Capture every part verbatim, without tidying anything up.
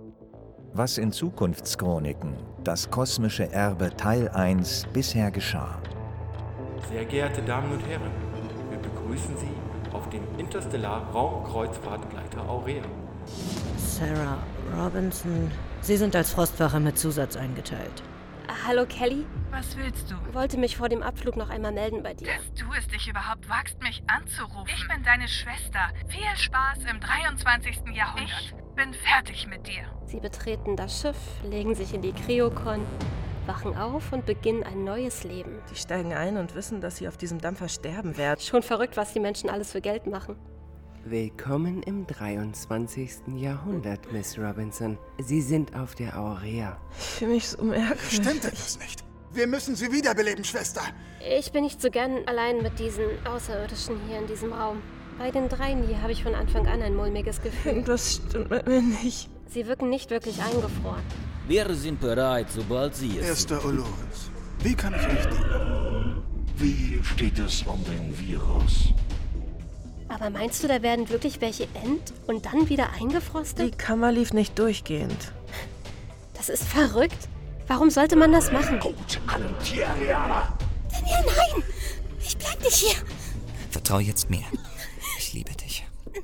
Was in Zukunftschroniken, das kosmische Erbe Teil eins bisher geschah. Sehr geehrte Damen und Herren, wir begrüßen Sie auf dem Interstellar-Raumkreuzfahrtgleiter Aurea. Sarah Robinson, Sie sind als Frostwache mit Zusatz eingeteilt. Hallo Kelly. Was willst du? Wollte mich vor dem Abflug noch einmal melden bei dir. Dass du es dich überhaupt wagst, mich anzurufen. Ich bin deine Schwester. Viel Spaß im dreiundzwanzigsten Jahrhundert. Ich bin fertig mit dir. Sie betreten das Schiff, legen sich in die Kryokon, wachen auf und beginnen ein neues Leben. Die steigen ein und wissen, dass sie auf diesem Dampfer sterben werden. Schon verrückt, was die Menschen alles für Geld machen. Willkommen im dreiundzwanzigsten Jahrhundert, Miss Robinson. Sie sind auf der Aurea. Ich fühle mich so merkwürdig. Stimmt etwas nicht? Wir müssen sie wiederbeleben, Schwester. Ich bin nicht so gern allein mit diesen Außerirdischen hier in diesem Raum. Bei den dreien hier habe ich von Anfang an ein mulmiges Gefühl. Irgendwas stimmt mit mir nicht. Sie wirken nicht wirklich eingefroren. Wir sind bereit, sobald Sie es Erster Olores, wie kann ich euch dienen? Wie steht es um den Virus? Aber meinst du, da werden wirklich welche ent- und dann wieder eingefrostet? Die Kammer lief nicht durchgehend. Das ist verrückt. Warum sollte man das machen? Gut, Antiarianer! Daniel, nein! Ich bleib nicht hier! Vertrau jetzt mir. Ich liebe dich.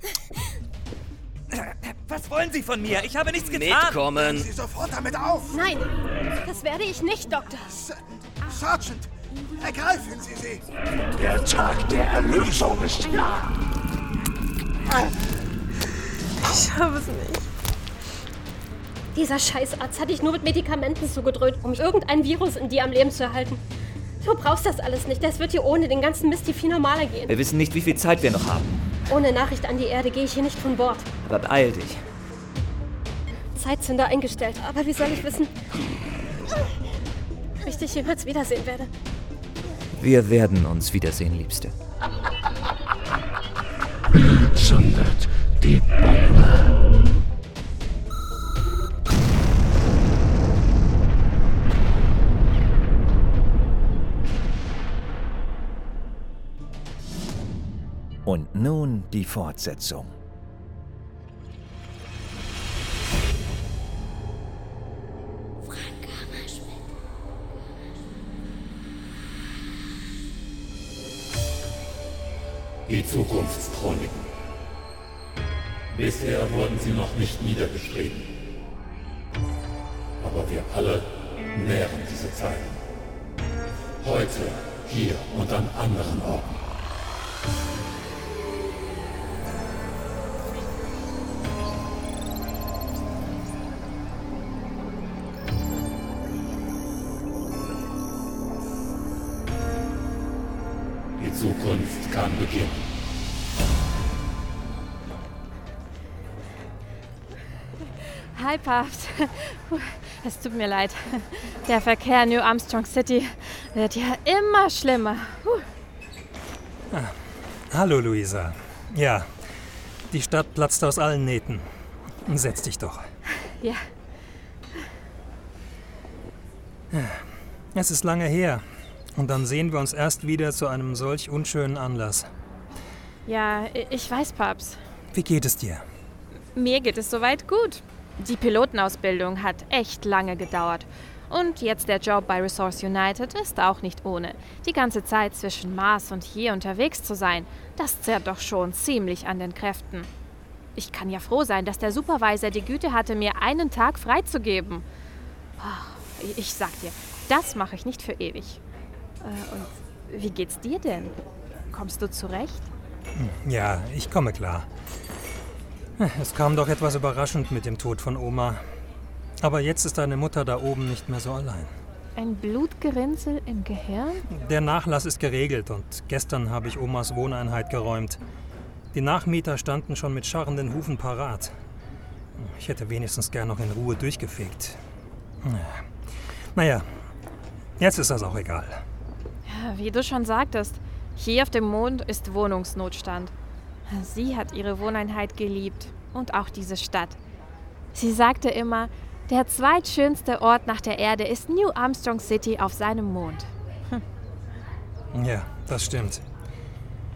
Was wollen Sie von mir? Ich habe nichts getan! Mitkommen! Hören Sie sofort damit auf! Nein, das werde ich nicht, Doktor. S- Sergeant, ergreifen Sie sie! Der Tag der Erlösung ist nah! Ich habe es nicht. Dieser Scheißarzt hat dich nur mit Medikamenten zugedröhnt, um irgendein Virus in dir am Leben zu erhalten. Du brauchst das alles nicht. Das wird dir ohne den ganzen Mist viel normaler gehen. Wir wissen nicht, wie viel Zeit wir noch haben. Ohne Nachricht an die Erde gehe ich hier nicht von Bord. Aber beeil dich. Zeitzünder eingestellt. Aber wie soll ich wissen, ob ich dich jemals wiedersehen werde? Wir werden uns wiedersehen, Liebste. Zündet die Bombe! Und nun die Fortsetzung. Die Zukunftschroniken. Bisher wurden sie noch nicht niedergeschrieben. Aber wir alle nähren diese Zeiten. Heute, hier und an anderen Orten. Die Zukunft kann beginnen. Hi, Papst. Es tut mir leid. Der Verkehr in New Armstrong City wird ja immer schlimmer. Ah, hallo, Luisa. Ja, die Stadt platzt aus allen Nähten. Setz dich doch. Ja. Es ist lange her. Und dann sehen wir uns erst wieder zu einem solch unschönen Anlass. Ja, ich weiß, Papst. Wie geht es dir? Mir geht es soweit gut. Die Pilotenausbildung hat echt lange gedauert. Und jetzt der Job bei Resource United ist auch nicht ohne. Die ganze Zeit zwischen Mars und hier unterwegs zu sein, das zerrt doch schon ziemlich an den Kräften. Ich kann ja froh sein, dass der Supervisor die Güte hatte, mir einen Tag freizugeben. Oh, ich sag dir, das mache ich nicht für ewig. Und wie geht's dir denn? Kommst du zurecht? Ja, ich komme klar. Es kam doch etwas überraschend mit dem Tod von Oma. Aber jetzt ist deine Mutter da oben nicht mehr so allein. Ein Blutgerinnsel im Gehirn? Der Nachlass ist geregelt und gestern habe ich Omas Wohneinheit geräumt. Die Nachmieter standen schon mit scharrenden Hufen parat. Ich hätte wenigstens gern noch in Ruhe durchgefegt. Naja, jetzt ist das auch egal. Ja, wie du schon sagtest, hier auf dem Mond ist Wohnungsnotstand. Sie hat ihre Wohneinheit geliebt und auch diese Stadt. Sie sagte immer, der zweitschönste Ort nach der Erde ist New Armstrong City auf seinem Mond. Hm. Ja, das stimmt.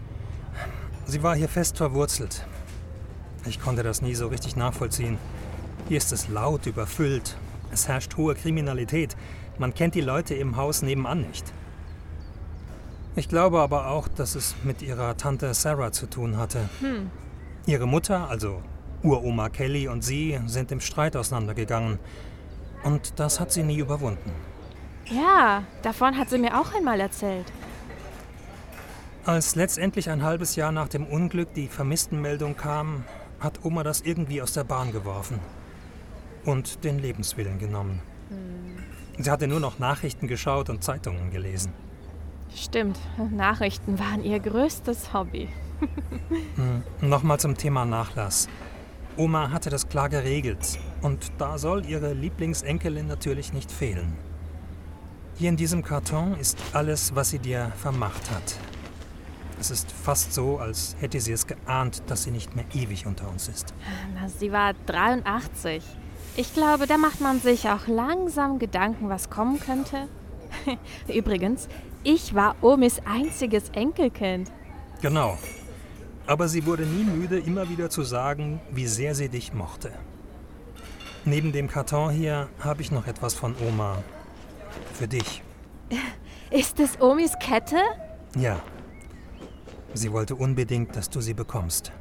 Sie war hier fest verwurzelt. Ich konnte das nie so richtig nachvollziehen. Hier ist es laut, überfüllt. Es herrscht hohe Kriminalität. Man kennt die Leute im Haus nebenan nicht. Ich glaube aber auch, dass es mit ihrer Tante Sarah zu tun hatte. Hm. Ihre Mutter, also Uroma Kelly, und sie sind im Streit auseinandergegangen. Und das hat sie nie überwunden. Ja, davon hat sie mir auch einmal erzählt. Als letztendlich ein halbes Jahr nach dem Unglück die Vermisstenmeldung kam, hat Oma das irgendwie aus der Bahn geworfen und den Lebenswillen genommen. Hm. Sie hatte nur noch Nachrichten geschaut und Zeitungen gelesen. Stimmt, Nachrichten waren ihr größtes Hobby. hm. Nochmal zum Thema Nachlass. Oma hatte das klar geregelt und da soll ihre Lieblingsenkelin natürlich nicht fehlen. Hier in diesem Karton ist alles, was sie dir vermacht hat. Es ist fast so, als hätte sie es geahnt, dass sie nicht mehr ewig unter uns ist. Na, sie war dreiundachtzig. Ich glaube, da macht man sich auch langsam Gedanken, was kommen könnte. Übrigens, ich war Omis einziges Enkelkind. Genau. Aber sie wurde nie müde, immer wieder zu sagen, wie sehr sie dich mochte. Neben dem Karton hier habe ich noch etwas von Oma. Für dich. Ist es Omis Kette? Ja. Sie wollte unbedingt, dass du sie bekommst.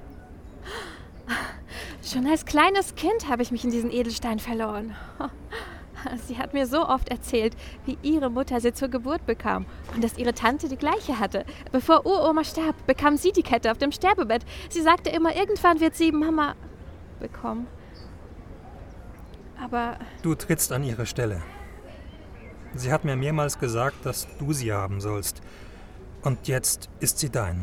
Schon als kleines Kind habe ich mich in diesen Edelstein verloren. Sie hat mir so oft erzählt, wie ihre Mutter sie zur Geburt bekam und dass ihre Tante die gleiche hatte. Bevor Uroma starb, bekam sie die Kette auf dem Sterbebett. Sie sagte immer, irgendwann wird sie Mama bekommen. Aber... Du trittst an ihre Stelle. Sie hat mir mehrmals gesagt, dass du sie haben sollst. Und jetzt ist sie dein.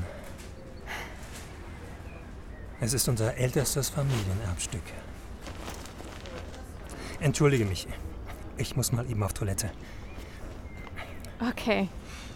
Es ist unser ältestes Familienerbstück. Entschuldige mich. Ich muss mal eben auf Toilette. Okay.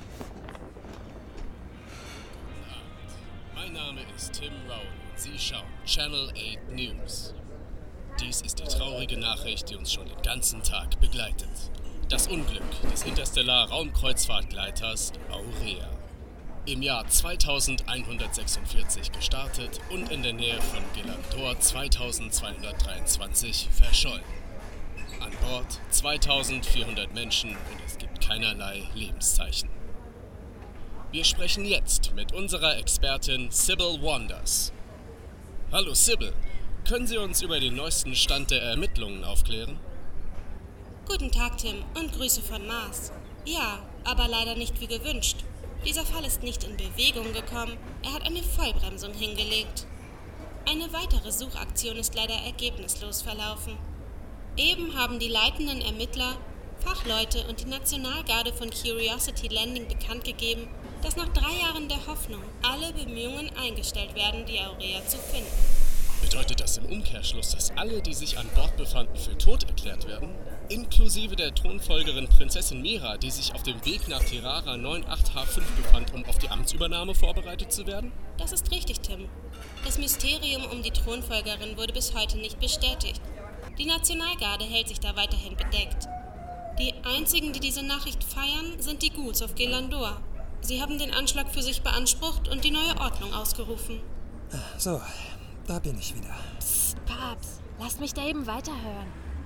Mein Name ist Tim Rowan und Sie schauen Channel acht News. Dies ist die traurige Nachricht, die uns schon den ganzen Tag begleitet. Das Unglück des Interstellar-Raumkreuzfahrtgleiters Aurea. Im Jahr zweitausendeinhundertsechsundvierzig gestartet und in der Nähe von Gelandor zweitausendzweihundertdreiundzwanzig verschollen. An Bord zweitausendvierhundert Menschen und es gibt keinerlei Lebenszeichen. Wir sprechen jetzt mit unserer Expertin Sybil Wanders. Hallo Sybil, können Sie uns über den neuesten Stand der Ermittlungen aufklären? Guten Tag, Tim, und Grüße von Mars. Ja, aber leider nicht wie gewünscht. Dieser Fall ist nicht in Bewegung gekommen, er hat eine Vollbremsung hingelegt. Eine weitere Suchaktion ist leider ergebnislos verlaufen. Eben haben die leitenden Ermittler, Fachleute und die Nationalgarde von Curiosity Landing bekannt gegeben, dass nach drei Jahren der Hoffnung alle Bemühungen eingestellt werden, die Aurea zu finden. Bedeutet das im Umkehrschluss, dass alle, die sich an Bord befanden, für tot erklärt werden? Inklusive der Thronfolgerin Prinzessin Mera, die sich auf dem Weg nach Terrara neun acht H fünf befand, um auf die Amtsübernahme vorbereitet zu werden? Das ist richtig, Tim. Das Mysterium um die Thronfolgerin wurde bis heute nicht bestätigt. Die Nationalgarde hält sich da weiterhin bedeckt. Die einzigen, die diese Nachricht feiern, sind die Ghouls auf Gelandor. Sie haben den Anschlag für sich beansprucht und die neue Ordnung ausgerufen. So, da bin ich wieder. Psst, Papst, lasst mich da eben weiterhören.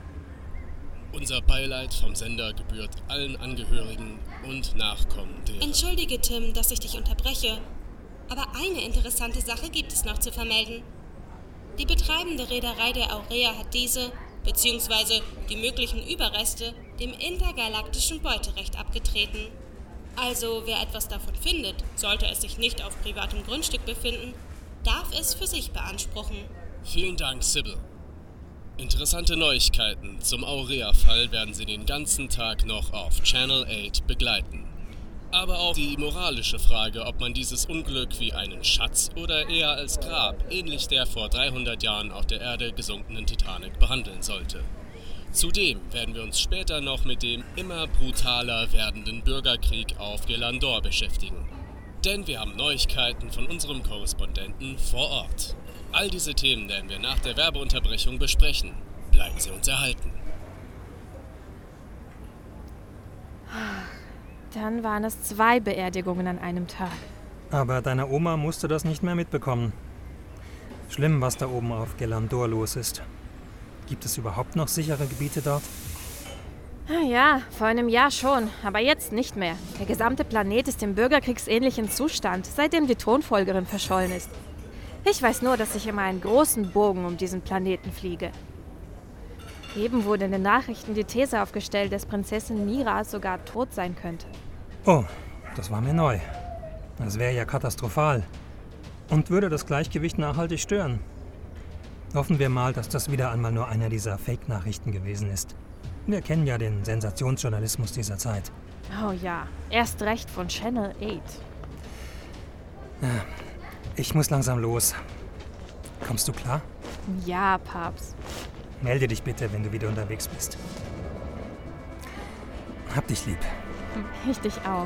Unser Beileid vom Sender gebührt allen Angehörigen und Nachkommen derer. Entschuldige, Tim, dass ich dich unterbreche. Aber eine interessante Sache gibt es noch zu vermelden. Die betreibende Reederei der Aurea hat diese, beziehungsweise die möglichen Überreste, dem intergalaktischen Beuterecht abgetreten. Also, wer etwas davon findet, sollte es sich nicht auf privatem Grundstück befinden, darf es für sich beanspruchen. Vielen Dank, Sybil. Interessante Neuigkeiten zum Aurea-Fall werden Sie den ganzen Tag noch auf Channel acht begleiten. Aber auch die moralische Frage, ob man dieses Unglück wie einen Schatz oder eher als Grab, ähnlich der vor dreihundert Jahren auf der Erde gesunkenen Titanic, behandeln sollte. Zudem werden wir uns später noch mit dem immer brutaler werdenden Bürgerkrieg auf Gelandor beschäftigen. Denn wir haben Neuigkeiten von unserem Korrespondenten vor Ort. All diese Themen werden wir nach der Werbeunterbrechung besprechen. Bleiben Sie uns erhalten. Dann waren es zwei Beerdigungen an einem Tag. Aber deine Oma musste das nicht mehr mitbekommen. Schlimm, was da oben auf Gelandor los ist. Gibt es überhaupt noch sichere Gebiete dort? Ah ja, vor einem Jahr schon, aber jetzt nicht mehr. Der gesamte Planet ist im bürgerkriegsähnlichen Zustand, seitdem die Thronfolgerin verschollen ist. Ich weiß nur, dass ich immer einen großen Bogen um diesen Planeten fliege. Eben wurde in den Nachrichten die These aufgestellt, dass Prinzessin Mira sogar tot sein könnte. Oh, das war mir neu. Das wäre ja katastrophal. Und würde das Gleichgewicht nachhaltig stören. Hoffen wir mal, dass das wieder einmal nur einer dieser Fake-Nachrichten gewesen ist. Wir kennen ja den Sensationsjournalismus dieser Zeit. Oh ja, erst recht von Channel acht. Ich muss langsam los. Kommst du klar? Ja, Papst. Melde dich bitte, wenn du wieder unterwegs bist. Hab dich lieb. Ich dich auch.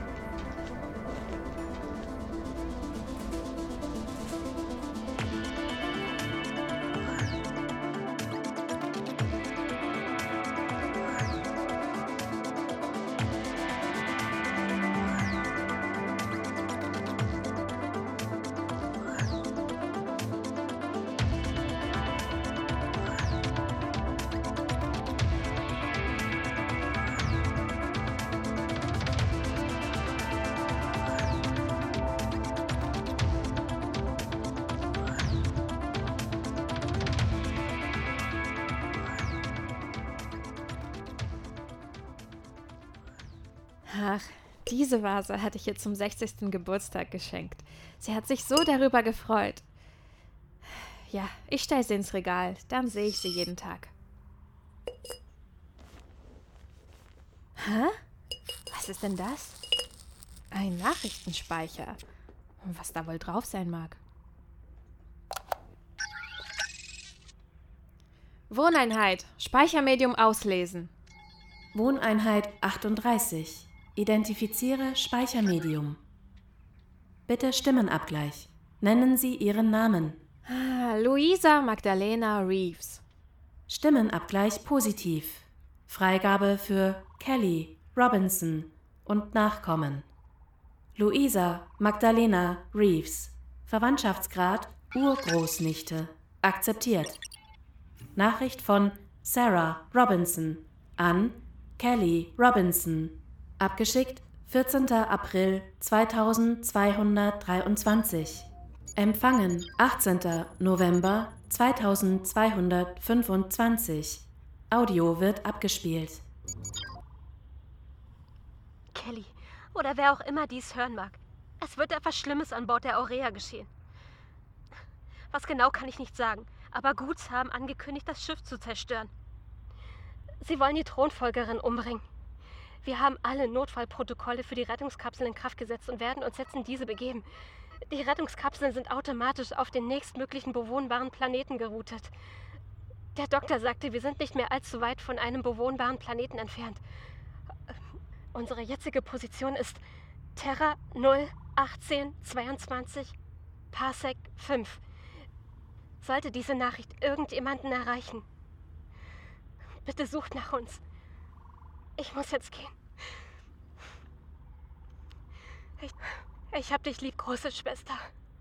Ach, diese Vase hatte ich ihr zum sechzigsten Geburtstag geschenkt. Sie hat sich so darüber gefreut. Ja, ich stelle sie ins Regal, dann sehe ich sie jeden Tag. Hä? Was ist denn das? Ein Nachrichtenspeicher. Was da wohl drauf sein mag. Wohneinheit. Speichermedium auslesen. Wohneinheit achtunddreißig. Identifiziere Speichermedium. Bitte Stimmenabgleich. Nennen Sie Ihren Namen. Ah, Luisa Magdalena Reeves. Stimmenabgleich positiv. Freigabe für Kelly, Robinson und Nachkommen. Luisa Magdalena Reeves. Verwandtschaftsgrad Urgroßnichte. Akzeptiert. Nachricht von Sarah Robinson an Kelly Robinson. Abgeschickt vierzehnter April zweitausendzweihundertdreiundzwanzig. Empfangen achtzehnter November zweitausendzweihundertfünfundzwanzig. Audio wird abgespielt. Kelly, oder wer auch immer dies hören mag. Es wird etwas Schlimmes an Bord der Aurea geschehen. Was genau kann ich nicht sagen, aber Guts haben angekündigt, das Schiff zu zerstören. Sie wollen die Thronfolgerin umbringen. Wir haben alle Notfallprotokolle für die Rettungskapsel in Kraft gesetzt und werden uns jetzt in diese begeben. Die Rettungskapseln sind automatisch auf den nächstmöglichen bewohnbaren Planeten geroutet. Der Doktor sagte, wir sind nicht mehr allzu weit von einem bewohnbaren Planeten entfernt. Unsere jetzige Position ist Terra null achtzehn zweiundzwanzig Parsec fünf. Sollte diese Nachricht irgendjemanden erreichen, bitte sucht nach uns. Ich muss jetzt gehen. Ich, ich hab dich lieb, große Schwester.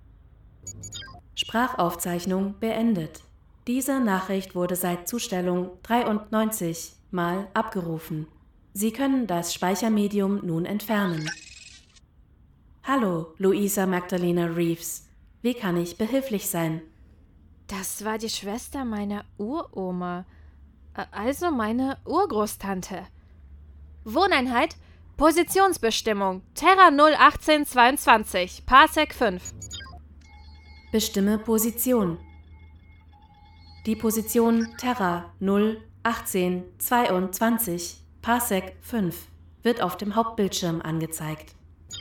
Sprachaufzeichnung beendet. Diese Nachricht wurde seit Zustellung dreiundneunzig Mal abgerufen. Sie können das Speichermedium nun entfernen. Hallo, Luisa Magdalena Reeves. Wie kann ich behilflich sein? Das war die Schwester meiner Uroma. Also meine Urgroßtante. Wohneinheit, Positionsbestimmung, Terra null achtzehn zweiundzwanzig, Parsec fünf. Bestimme Position. Die Position Terra null achtzehn zweiundzwanzig, Parsec fünf wird auf dem Hauptbildschirm angezeigt.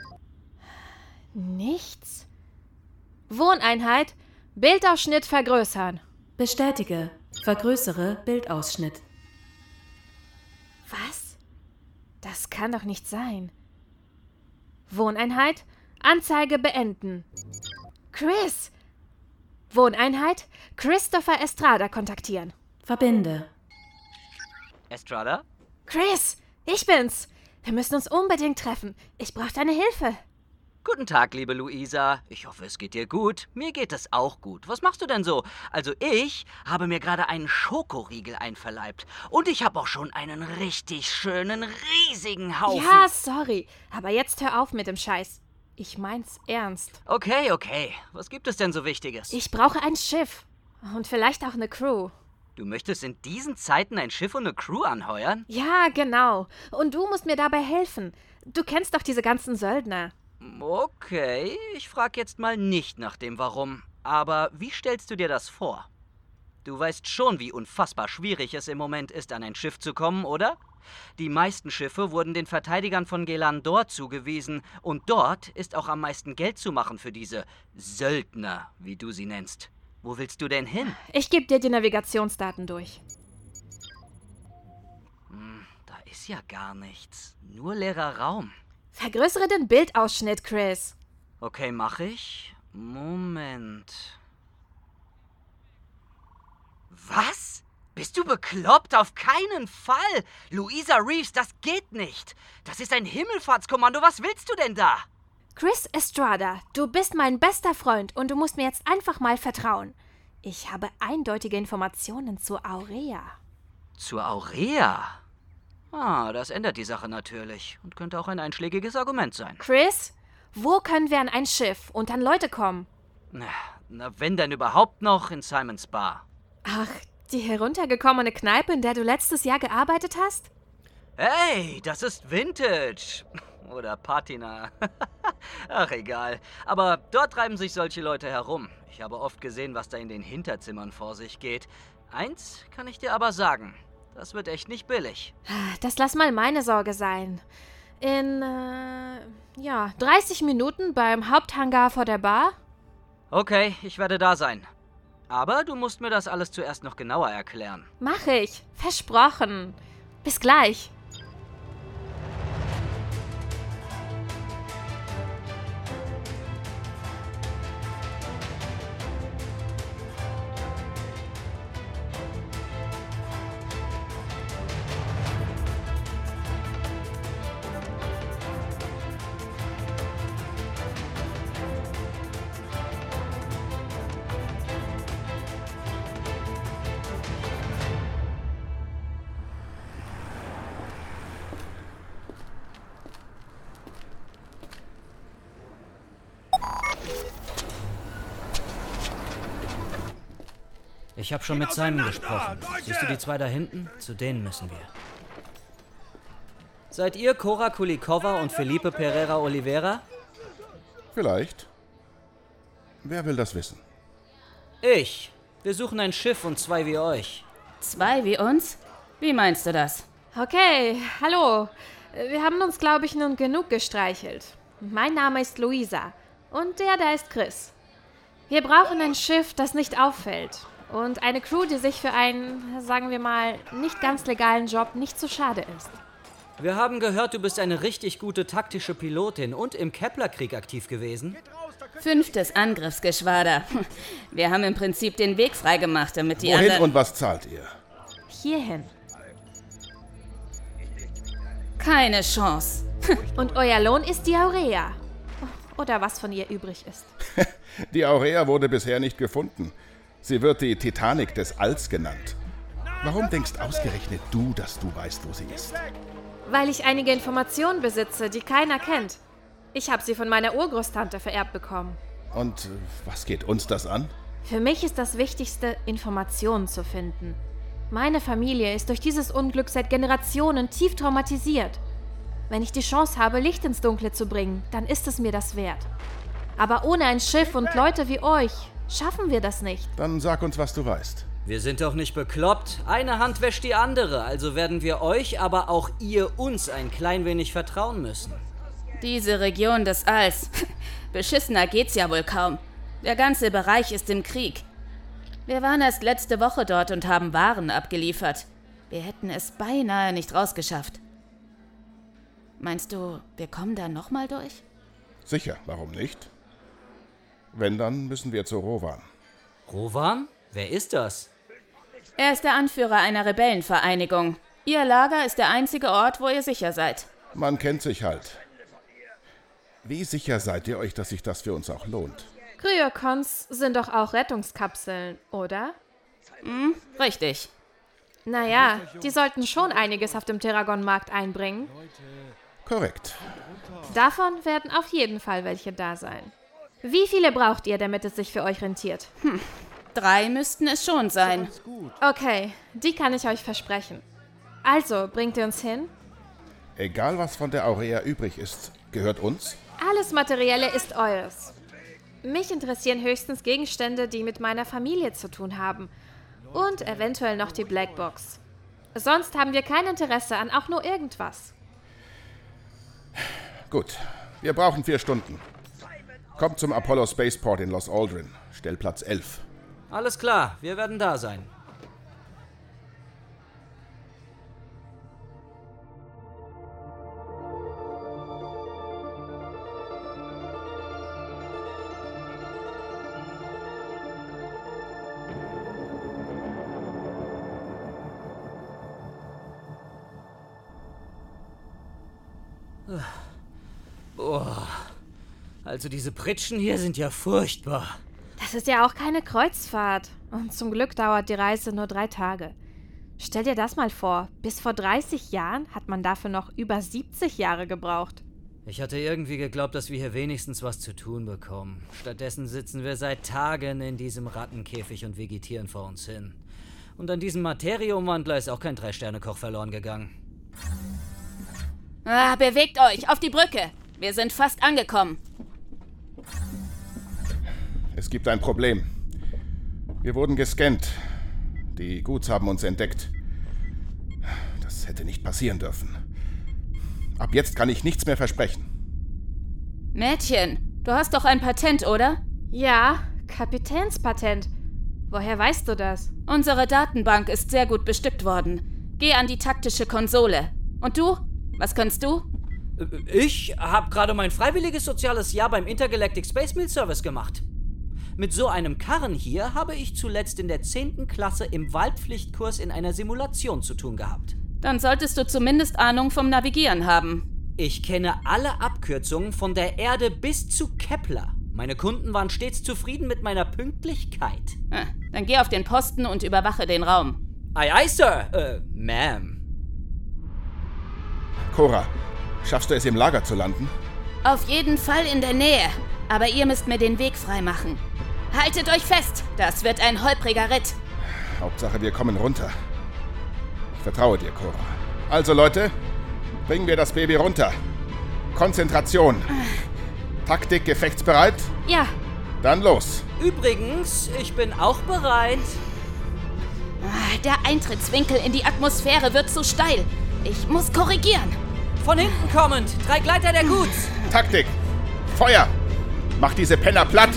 Nichts. Wohneinheit, Bildausschnitt vergrößern. Bestätige, vergrößere Bildausschnitt. Was? Das kann doch nicht sein. Wohneinheit, Anzeige beenden. Chris! Wohneinheit, Christopher Estrada kontaktieren. Verbinde. Estrada? Chris, ich bin's. Wir müssen uns unbedingt treffen. Ich brauche deine Hilfe. Guten Tag, liebe Luisa. Ich hoffe, es geht dir gut. Mir geht es auch gut. Was machst du denn so? Also ich habe mir gerade einen Schokoriegel einverleibt. Und ich habe auch schon einen richtig schönen, riesigen Haufen. Ja, sorry. Aber jetzt hör auf mit dem Scheiß. Ich mein's ernst. Okay, okay. Was gibt es denn so Wichtiges? Ich brauche ein Schiff. Und vielleicht auch eine Crew. Du möchtest in diesen Zeiten ein Schiff und eine Crew anheuern? Ja, genau. Und du musst mir dabei helfen. Du kennst doch diese ganzen Söldner. Okay, ich frage jetzt mal nicht nach dem Warum. Aber wie stellst du dir das vor? Du weißt schon, wie unfassbar schwierig es im Moment ist, an ein Schiff zu kommen, oder? Die meisten Schiffe wurden den Verteidigern von Gelandor zugewiesen. Und dort ist auch am meisten Geld zu machen für diese Söldner, wie du sie nennst. Wo willst du denn hin? Ich gebe dir die Navigationsdaten durch. Hm, da ist ja gar nichts. Nur leerer Raum. Vergrößere den Bildausschnitt, Chris. Okay, mach ich. Moment. Was? Bist du bekloppt? Auf keinen Fall! Luisa Reeves, das geht nicht! Das ist ein Himmelfahrtskommando, was willst du denn da? Chris Estrada, du bist mein bester Freund und du musst mir jetzt einfach mal vertrauen. Ich habe eindeutige Informationen zur Aurea. Zur Aurea? Ah, das ändert die Sache natürlich und könnte auch ein einschlägiges Argument sein. Chris, wo können wir an ein Schiff und an Leute kommen? Na, na wenn denn überhaupt noch in Simons Bar. Ach, die heruntergekommene Kneipe, in der du letztes Jahr gearbeitet hast? Hey, das ist Vintage. Oder Patina. Ach, egal. Aber dort treiben sich solche Leute herum. Ich habe oft gesehen, was da in den Hinterzimmern vor sich geht. Eins kann ich dir aber sagen. Das wird echt nicht billig. Das lass mal meine Sorge sein. In, äh, ja, dreißig Minuten beim Haupthangar vor der Bar? Okay, ich werde da sein. Aber du musst mir das alles zuerst noch genauer erklären. Mach ich. Versprochen. Bis gleich. Ich habe schon mit Simon gesprochen. Siehst du die zwei da hinten? Zu denen müssen wir. Seid ihr Cora Kulikova und Felipe Pereira Oliveira? Vielleicht. Wer will das wissen? Ich. Wir suchen ein Schiff und zwei wie euch. Zwei wie uns? Wie meinst du das? Okay, hallo. Wir haben uns, glaube ich, nun genug gestreichelt. Mein Name ist Luisa und der da ist Chris. Wir brauchen ein Schiff, das nicht auffällt. Und eine Crew, die sich für einen, sagen wir mal, nicht ganz legalen Job nicht zu schade ist. Wir haben gehört, du bist eine richtig gute taktische Pilotin und im Kepler-Krieg aktiv gewesen. Fünftes Angriffsgeschwader. Wir haben im Prinzip den Weg freigemacht, damit die Wohin anderen... und was zahlt ihr? Hierhin. Keine Chance. Und euer Lohn ist die Aurea. Oder was von ihr übrig ist. Die Aurea wurde bisher nicht gefunden. Sie wird die Titanic des Alls genannt. Warum denkst ausgerechnet du, dass du weißt, wo sie ist? Weil ich einige Informationen besitze, die keiner kennt. Ich habe sie von meiner Urgroßtante vererbt bekommen. Und äh, was geht uns das an? Für mich ist das Wichtigste, Informationen zu finden. Meine Familie ist durch dieses Unglück seit Generationen tief traumatisiert. Wenn ich die Chance habe, Licht ins Dunkle zu bringen, dann ist es mir das wert. Aber ohne ein Schiff und Leute wie euch schaffen wir das nicht. Dann sag uns, was du weißt. Wir sind doch nicht bekloppt. Eine Hand wäscht die andere, also werden wir euch, aber auch ihr uns ein klein wenig vertrauen müssen. Diese Region des Alls. Beschissener geht's ja wohl kaum. Der ganze Bereich ist im Krieg. Wir waren erst letzte Woche dort und haben Waren abgeliefert. Wir hätten es beinahe nicht rausgeschafft. Meinst du, wir kommen da nochmal durch? Sicher, warum nicht? Wenn, dann müssen wir zu Rowan. Rowan? Wer ist das? Er ist der Anführer einer Rebellenvereinigung. Ihr Lager ist der einzige Ort, wo ihr sicher seid. Man kennt sich halt. Wie sicher seid ihr euch, dass sich das für uns auch lohnt? Kryokons sind doch auch Rettungskapseln, oder? Hm, richtig. Naja, die sollten schon einiges auf dem Terragon-Markt einbringen. Korrekt. Davon werden auf jeden Fall welche da sein. Wie viele braucht ihr, damit es sich für euch rentiert? Hm, drei müssten es schon sein. Okay, die kann ich euch versprechen. Also, bringt ihr uns hin? Egal, was von der Aurea übrig ist, gehört uns? Alles Materielle ist eures. Mich interessieren höchstens Gegenstände, die mit meiner Familie zu tun haben. Und eventuell noch die Blackbox. Sonst haben wir kein Interesse an auch nur irgendwas. Gut, wir brauchen vier Stunden. Kommt zum Apollo Spaceport in Los Aldrin, Stellplatz elf. Alles klar, wir werden da sein. Boah, also diese Pritschen hier sind ja furchtbar. Das ist ja auch keine Kreuzfahrt. Und zum Glück dauert die Reise nur drei Tage. Stell dir das mal vor, bis vor dreißig Jahren hat man dafür noch über siebzig Jahre gebraucht. Ich hatte irgendwie geglaubt, dass wir hier wenigstens was zu tun bekommen. Stattdessen sitzen wir seit Tagen in diesem Rattenkäfig und vegetieren vor uns hin. Und an diesem Materiumwandler ist auch kein Drei-Sterne-Koch verloren gegangen. Ah, bewegt euch, auf die Brücke. Wir sind fast angekommen. Es gibt ein Problem. Wir wurden gescannt. Die Guts haben uns entdeckt. Das hätte nicht passieren dürfen. Ab jetzt kann ich nichts mehr versprechen. Mädchen, du hast doch ein Patent, oder? Ja, Kapitänspatent. Woher weißt du das? Unsere Datenbank ist sehr gut bestückt worden. Geh an die taktische Konsole. Und du? Was kannst du? Ich habe gerade mein freiwilliges soziales Jahr beim Intergalactic Space Meal Service gemacht. Mit so einem Karren hier habe ich zuletzt in der zehnten Klasse im Wahlpflichtkurs in einer Simulation zu tun gehabt. Dann solltest du zumindest Ahnung vom Navigieren haben. Ich kenne alle Abkürzungen von der Erde bis zu Kepler. Meine Kunden waren stets zufrieden mit meiner Pünktlichkeit. Ah, dann geh auf den Posten und überwache den Raum. Aye, aye, Sir. Äh, Ma'am. Cora, schaffst du es im Lager zu landen? Auf jeden Fall in der Nähe. Aber ihr müsst mir den Weg freimachen. Haltet euch fest, das wird ein holpriger Ritt. Hauptsache, wir kommen runter. Ich vertraue dir, Cora. Also, Leute, bringen wir das Baby runter. Konzentration. Taktik gefechtsbereit? Ja. Dann los. Übrigens, ich bin auch bereit. Der Eintrittswinkel in die Atmosphäre wird zu steil. Ich muss korrigieren. Von hinten kommend. Drei Gleiter der Guts. Taktik. Feuer. Mach diese Penner platt.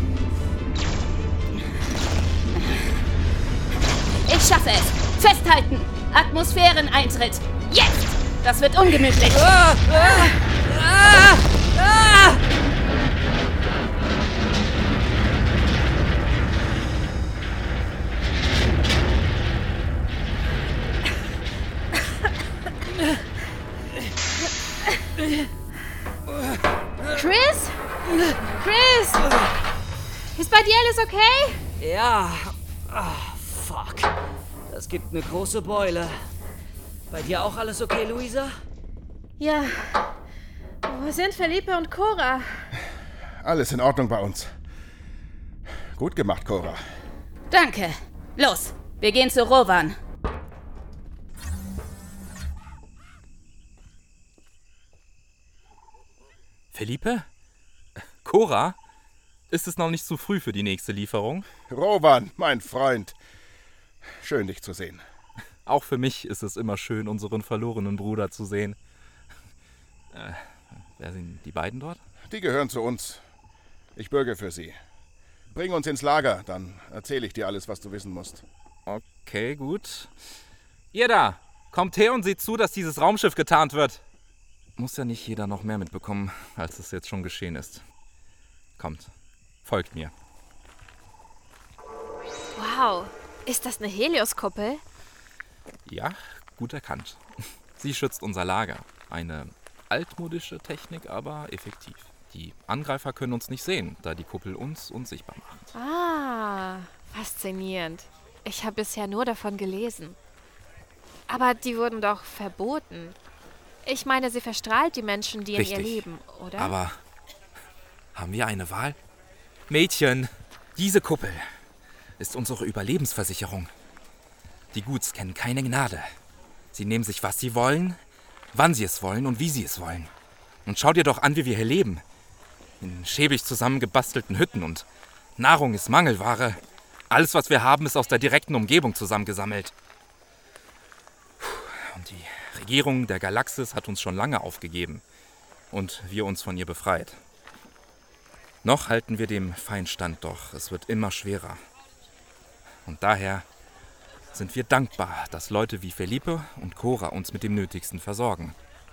Ich schaffe es. Festhalten. Atmosphäreneintritt. Jetzt. Das wird ungemütlich. Ah, ah, ah, ah. Chris? Chris? Ist bei dir alles okay? Ja. Oh, fuck. Das gibt eine große Beule. Bei dir auch alles okay, Luisa? Ja. Wo sind Felipe und Cora? Alles in Ordnung bei uns. Gut gemacht, Cora. Danke. Los, wir gehen zu Rowan. Felipe? Cora? Ist es noch nicht zu früh für die nächste Lieferung? Rowan, mein Freund. Schön, dich zu sehen. Auch für mich ist es immer schön, unseren verlorenen Bruder zu sehen. Äh, wer sind die beiden dort? Die gehören zu uns. Ich bürge für sie. Bring uns ins Lager, dann erzähle ich dir alles, was du wissen musst. Okay, gut. Ihr da, kommt her und seht zu, dass dieses Raumschiff getarnt wird. Muss ja nicht jeder noch mehr mitbekommen, als es jetzt schon geschehen ist. Kommt, folgt mir. Wow, ist das eine Helios-Kuppel? Ja, gut erkannt. Sie schützt unser Lager. Eine altmodische Technik, aber effektiv. Die Angreifer können uns nicht sehen, da die Kuppel uns unsichtbar macht. Ah, faszinierend. Ich habe bisher nur davon gelesen. Aber die wurden doch verboten. Ich meine, sie verstrahlt die Menschen, die Richtig. in ihr leben, oder? Aber haben wir eine Wahl? Mädchen, diese Kuppel ist unsere Überlebensversicherung. Die Guts kennen keine Gnade. Sie nehmen sich, was sie wollen, wann sie es wollen und wie sie es wollen. Und schau dir doch an, wie wir hier leben. In schäbig zusammengebastelten Hütten und Nahrung ist Mangelware. Alles, was wir haben, ist aus der direkten Umgebung zusammengesammelt. Und die Regierung der Galaxis hat uns schon lange aufgegeben und wir uns von ihr befreit. Noch halten wir dem Feind stand, doch es wird immer schwerer. Und daher sind wir dankbar, dass Leute wie Felipe und Cora uns mit dem Nötigsten versorgen.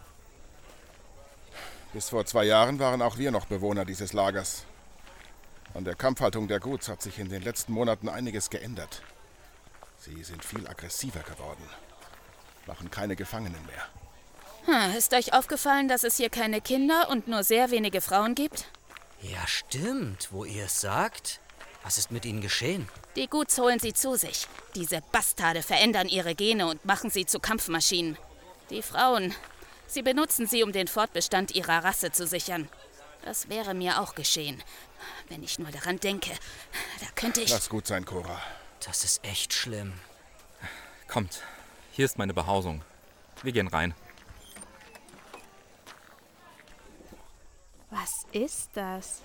Bis vor zwei Jahren waren auch wir noch Bewohner dieses Lagers. An der Kampfhaltung der Guts hat sich in den letzten Monaten einiges geändert. Sie sind viel aggressiver geworden, machen keine Gefangenen mehr. Hm, ist euch aufgefallen, dass es hier keine Kinder und nur sehr wenige Frauen gibt? Ja, stimmt, wo ihr es sagt. Was ist mit ihnen geschehen? Die Guts holen sie zu sich. Diese Bastarde verändern ihre Gene und machen sie zu Kampfmaschinen. Die Frauen, sie benutzen sie, um den Fortbestand ihrer Rasse zu sichern. Das wäre mir auch geschehen. Wenn ich nur daran denke, da könnte ich... Lass gut sein, Cora. Das ist echt schlimm. Kommt, hier ist meine Behausung. Wir gehen rein. Was ist das?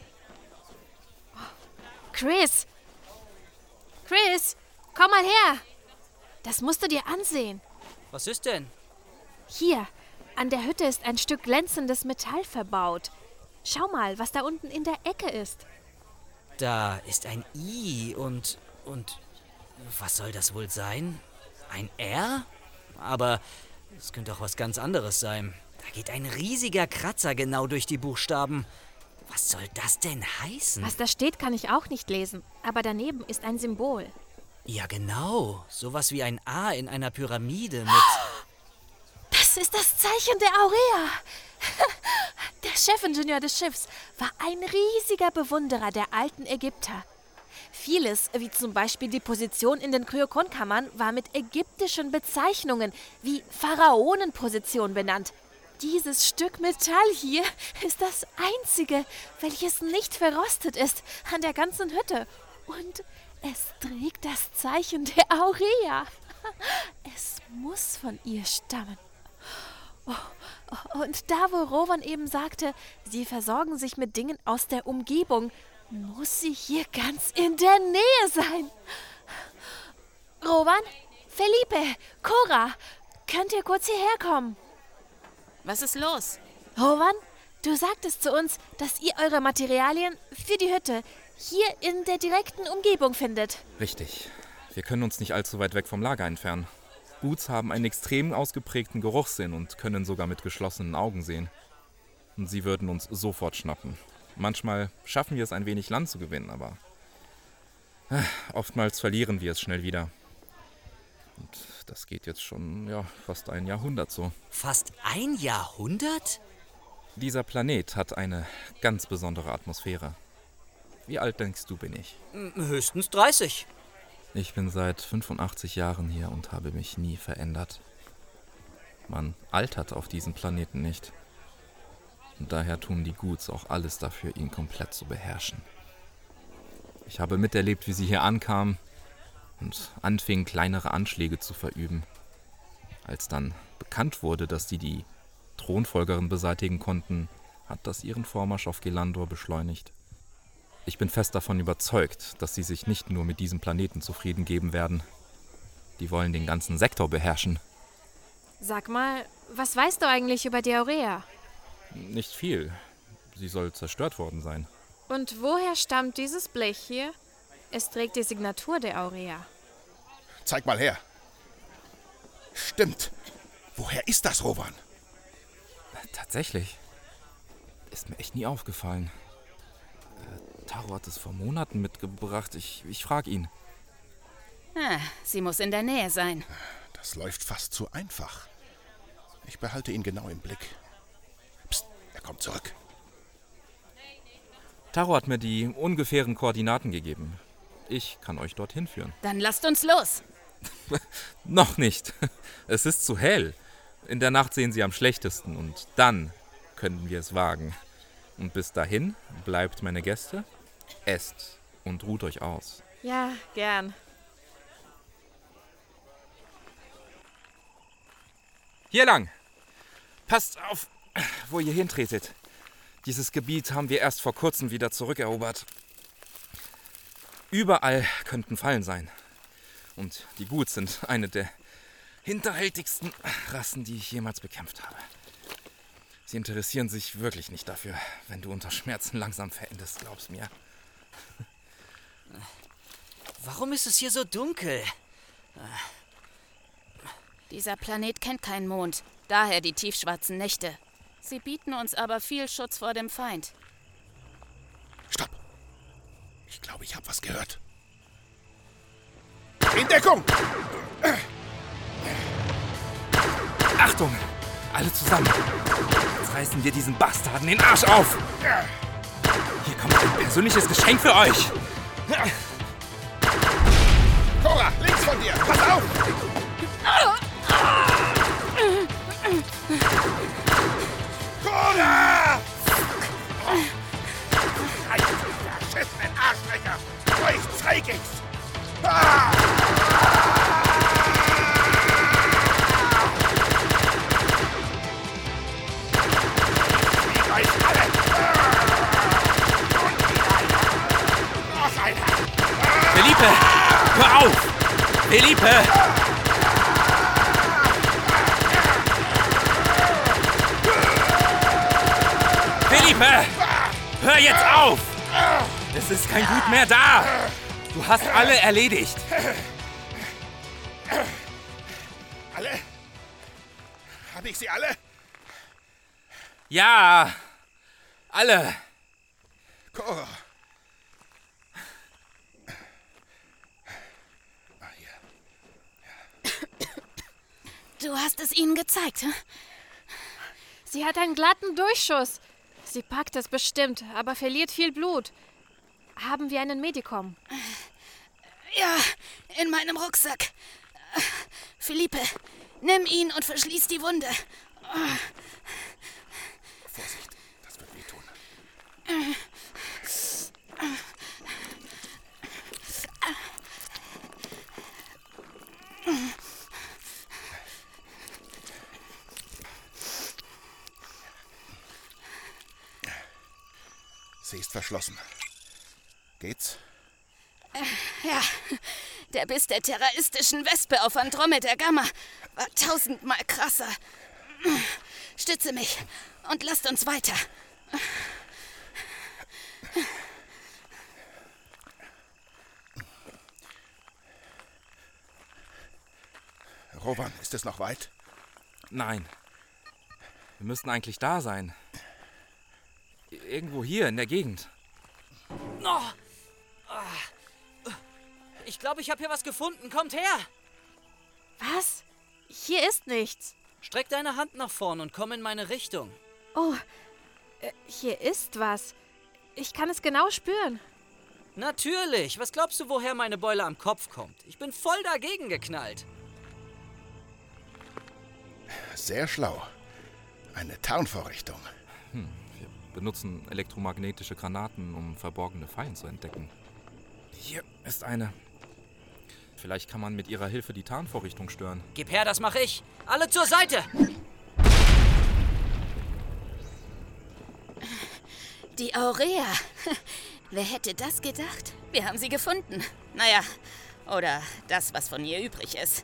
Chris! Chris, komm mal her! Das musst du dir ansehen. Was ist denn? Hier, an der Hütte ist ein Stück glänzendes Metall verbaut. Schau mal, was da unten in der Ecke ist. Da ist ein I und... und... was soll das wohl sein? Ein R? Aber es könnte auch was ganz anderes sein. Da geht ein riesiger Kratzer genau durch die Buchstaben. Was soll das denn heißen? Was da steht, kann ich auch nicht lesen. Aber daneben ist ein Symbol. Ja, genau. Sowas wie ein A in einer Pyramide mit... Das ist das Zeichen der Aurea. Der Chefingenieur des Schiffs war ein riesiger Bewunderer der alten Ägypter. Vieles, wie zum Beispiel die Position in den Kryokonkammern, war mit ägyptischen Bezeichnungen wie Pharaonenposition benannt. Dieses Stück Metall hier ist das einzige, welches nicht verrostet ist an der ganzen Hütte. Und es trägt das Zeichen der Aurea. Es muss von ihr stammen. Oh, und da, wo Rowan eben sagte, sie versorgen sich mit Dingen aus der Umgebung, muss sie hier ganz in der Nähe sein. Rowan, Felipe, Cora, könnt ihr kurz hierher kommen? Was ist los? Rowan, du sagtest zu uns, dass ihr eure Materialien für die Hütte hier in der direkten Umgebung findet. Richtig. Wir können uns nicht allzu weit weg vom Lager entfernen. Guts haben einen extrem ausgeprägten Geruchssinn und können sogar mit geschlossenen Augen sehen. Und sie würden uns sofort schnappen. Manchmal schaffen wir es, ein wenig Land zu gewinnen, aber äh, oftmals verlieren wir es schnell wieder. Und das geht jetzt schon, ja, fast ein Jahrhundert so. Fast ein Jahrhundert? Dieser Planet hat eine ganz besondere Atmosphäre. Wie alt denkst du, bin ich? Höchstens dreißig. Ich bin seit fünfundachtzig Jahren hier und habe mich nie verändert. Man altert auf diesem Planeten nicht. Und daher tun die Guts auch alles dafür, ihn komplett zu beherrschen. Ich habe miterlebt, wie sie hier ankamen und anfingen, kleinere Anschläge zu verüben. Als dann bekannt wurde, dass sie die Thronfolgerin beseitigen konnten, hat das ihren Vormarsch auf Gelandor beschleunigt. Ich bin fest davon überzeugt, dass sie sich nicht nur mit diesem Planeten zufrieden geben werden. Die wollen den ganzen Sektor beherrschen. Sag mal, was weißt du eigentlich über die Aurea? Nicht viel. Sie soll zerstört worden sein. Und woher stammt dieses Blech hier? Es trägt die Signatur der Aurea. Zeig mal her. Stimmt. Woher ist das, Rowan? Tatsächlich. Ist mir echt nie aufgefallen. Taro hat es vor Monaten mitgebracht. Ich, ich frage ihn. Ah, sie muss in der Nähe sein. Das läuft fast zu einfach. Ich behalte ihn genau im Blick. Psst, er kommt zurück. Taro hat mir die ungefähren Koordinaten gegeben. Ich kann euch dorthin führen. Dann lasst uns los. Noch nicht. Es ist zu hell. In der Nacht sehen sie am schlechtesten und dann können wir es wagen. Und bis dahin bleibt meine Gäste, esst und ruht euch aus. Ja, gern. Hier lang! Passt auf, wo ihr hintretet. Dieses Gebiet haben wir erst vor kurzem wieder zurückerobert. Überall könnten Fallen sein. Und die Guts sind eine der hinterhältigsten Rassen, die ich jemals bekämpft habe. Sie interessieren sich wirklich nicht dafür, wenn du unter Schmerzen langsam verendest, glaub's mir. Warum ist es hier so dunkel? Dieser Planet kennt keinen Mond, daher die tiefschwarzen Nächte. Sie bieten uns aber viel Schutz vor dem Feind. Stopp! Ich glaube, ich habe was gehört. In Deckung! Achtung! Alle zusammen! Jetzt reißen wir diesen Bastarden den Arsch auf! Hier kommt ein persönliches Geschenk für euch! Cora, links von dir! Pass auf! Cora! Reicht die verschissenen Arschlöcher! Euch zeig ich's! Ah! Felipe! Hör auf! Felipe! Felipe! Hör jetzt auf! Es ist kein Gut mehr da! Du hast alle erledigt! Alle? Habe ich sie alle? Ja! Alle! Cora! Du hast es ihnen gezeigt, hm? Sie hat einen glatten Durchschuss. Sie packt es bestimmt, aber verliert viel Blut. Haben wir einen Medikum? Ja, in meinem Rucksack. Felipe, nimm ihn und verschließ die Wunde. Vorsicht, das wird wehtun. Sie ist verschlossen. Geht's? Äh, ja, der Biss der terroristischen Wespe auf Andromeda Gamma war tausendmal krasser. Stütze mich und lasst uns weiter. Rowan, ist es noch weit? Nein. Wir müssten eigentlich da sein. Irgendwo hier in der Gegend. Oh. Ich glaube, ich habe hier was gefunden. Kommt her! Was? Hier ist nichts. Streck deine Hand nach vorn und komm in meine Richtung. Oh, äh, hier ist was. Ich kann es genau spüren. Natürlich. Was glaubst du, woher meine Beule am Kopf kommt? Ich bin voll dagegen geknallt. Sehr schlau. Eine Tarnvorrichtung. Hm, wir benutzen elektromagnetische Granaten, um verborgene Fallen zu entdecken. Hier ist eine. Vielleicht kann man mit ihrer Hilfe die Tarnvorrichtung stören. Gib her, das mache ich. Alle zur Seite! Die Aurea. Wer hätte das gedacht? Wir haben sie gefunden. Naja, oder das, was von ihr übrig ist.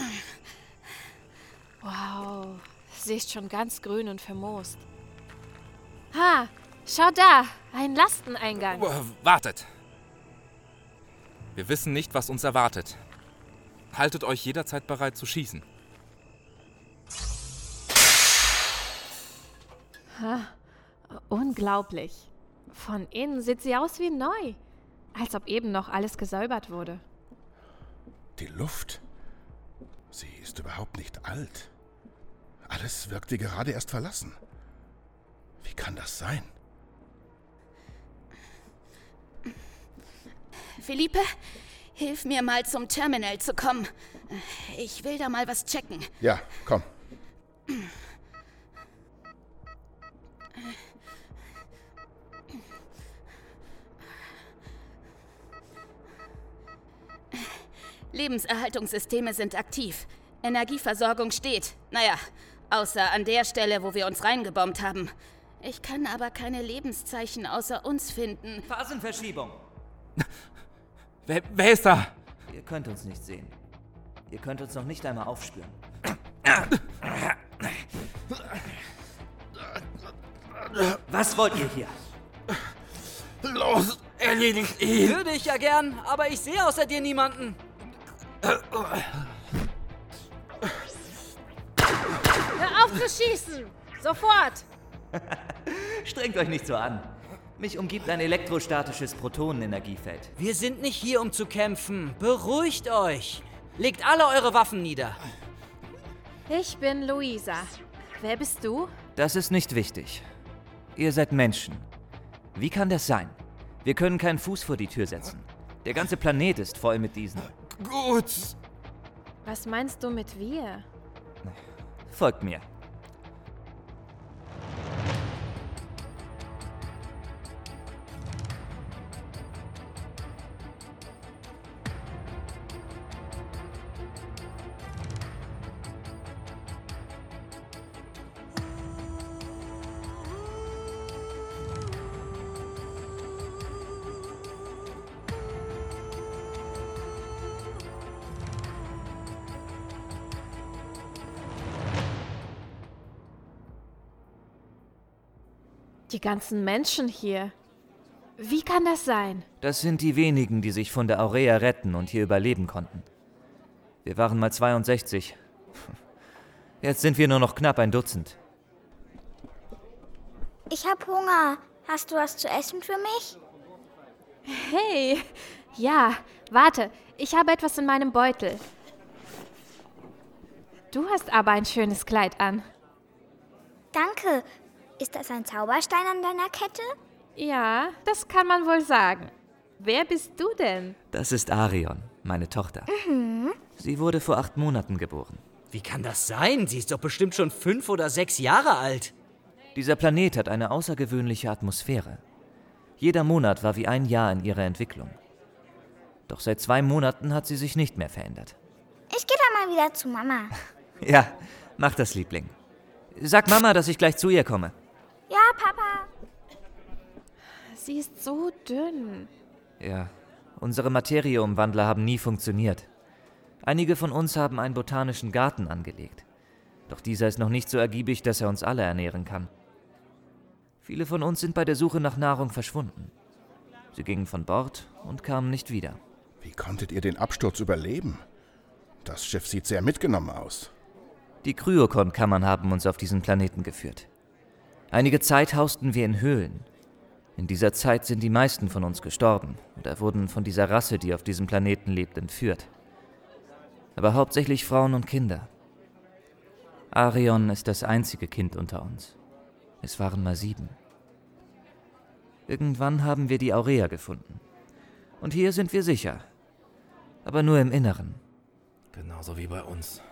Wow, sie ist schon ganz grün und vermoost. Ha, schau da, ein Lasteneingang. Wartet! Wir wissen nicht, was uns erwartet. Haltet euch jederzeit bereit zu schießen. Ha, unglaublich. Von innen sieht sie aus wie neu. Als ob eben noch alles gesäubert wurde. Die Luft. Sie ist überhaupt nicht alt. Alles wirkt wie gerade erst verlassen. Wie kann das sein? Felipe, hilf mir mal zum Terminal zu kommen. Ich will da mal was checken. Ja, komm. Lebenserhaltungssysteme sind aktiv. Energieversorgung steht. Naja, außer an der Stelle, wo wir uns reingebombt haben. Ich kann aber keine Lebenszeichen außer uns finden. Phasenverschiebung. Wer, wer ist da? Ihr könnt uns nicht sehen. Ihr könnt uns noch nicht einmal aufspüren. Was wollt ihr hier? Los, erledigt ihn! Würde ich ja gern, aber ich sehe außer dir niemanden. Hör auf zu schießen! Sofort! Strengt euch nicht so an. Mich umgibt ein elektrostatisches Protonenenergiefeld. Wir sind nicht hier, um zu kämpfen. Beruhigt euch. Legt alle eure Waffen nieder. Ich bin Luisa. Wer bist du? Das ist nicht wichtig. Ihr seid Menschen. Wie kann das sein? Wir können keinen Fuß vor die Tür setzen. Der ganze Planet ist voll mit diesen. Gut. Was meinst du mit wir? Folgt mir. Die ganzen Menschen hier. Wie kann das sein? Das sind die wenigen, die sich von der Aurea retten und hier überleben konnten. Wir waren mal zweiundsechzig. Jetzt sind wir nur noch knapp ein Dutzend. Ich hab Hunger. Hast du was zu essen für mich? Hey, ja, warte, ich habe etwas in meinem Beutel. Du hast aber ein schönes Kleid an. Danke. Ist das ein Zauberstein an deiner Kette? Ja, das kann man wohl sagen. Wer bist du denn? Das ist Arion, meine Tochter. Mhm. Sie wurde vor acht Monaten geboren. Wie kann das sein? Sie ist doch bestimmt schon fünf oder sechs Jahre alt. Dieser Planet hat eine außergewöhnliche Atmosphäre. Jeder Monat war wie ein Jahr in ihrer Entwicklung. Doch seit zwei Monaten hat sie sich nicht mehr verändert. Ich gehe dann mal wieder zu Mama. Ja, mach das, Liebling. Sag Mama, dass ich gleich zu ihr komme. Ja, Papa. Sie ist so dünn. Ja, unsere Materieumwandler haben nie funktioniert. Einige von uns haben einen botanischen Garten angelegt. Doch dieser ist noch nicht so ergiebig, dass er uns alle ernähren kann. Viele von uns sind bei der Suche nach Nahrung verschwunden. Sie gingen von Bord und kamen nicht wieder. Wie konntet ihr den Absturz überleben? Das Schiff sieht sehr mitgenommen aus. Die Kryokon-Kammern haben uns auf diesen Planeten geführt. Einige Zeit hausten wir in Höhlen. In dieser Zeit sind die meisten von uns gestorben oder wurden von dieser Rasse, die auf diesem Planeten lebt, entführt. Aber hauptsächlich Frauen und Kinder. Arion ist das einzige Kind unter uns. Es waren mal sieben. Irgendwann haben wir die Aurea gefunden. Und hier sind wir sicher. Aber nur im Inneren. Genauso wie bei uns.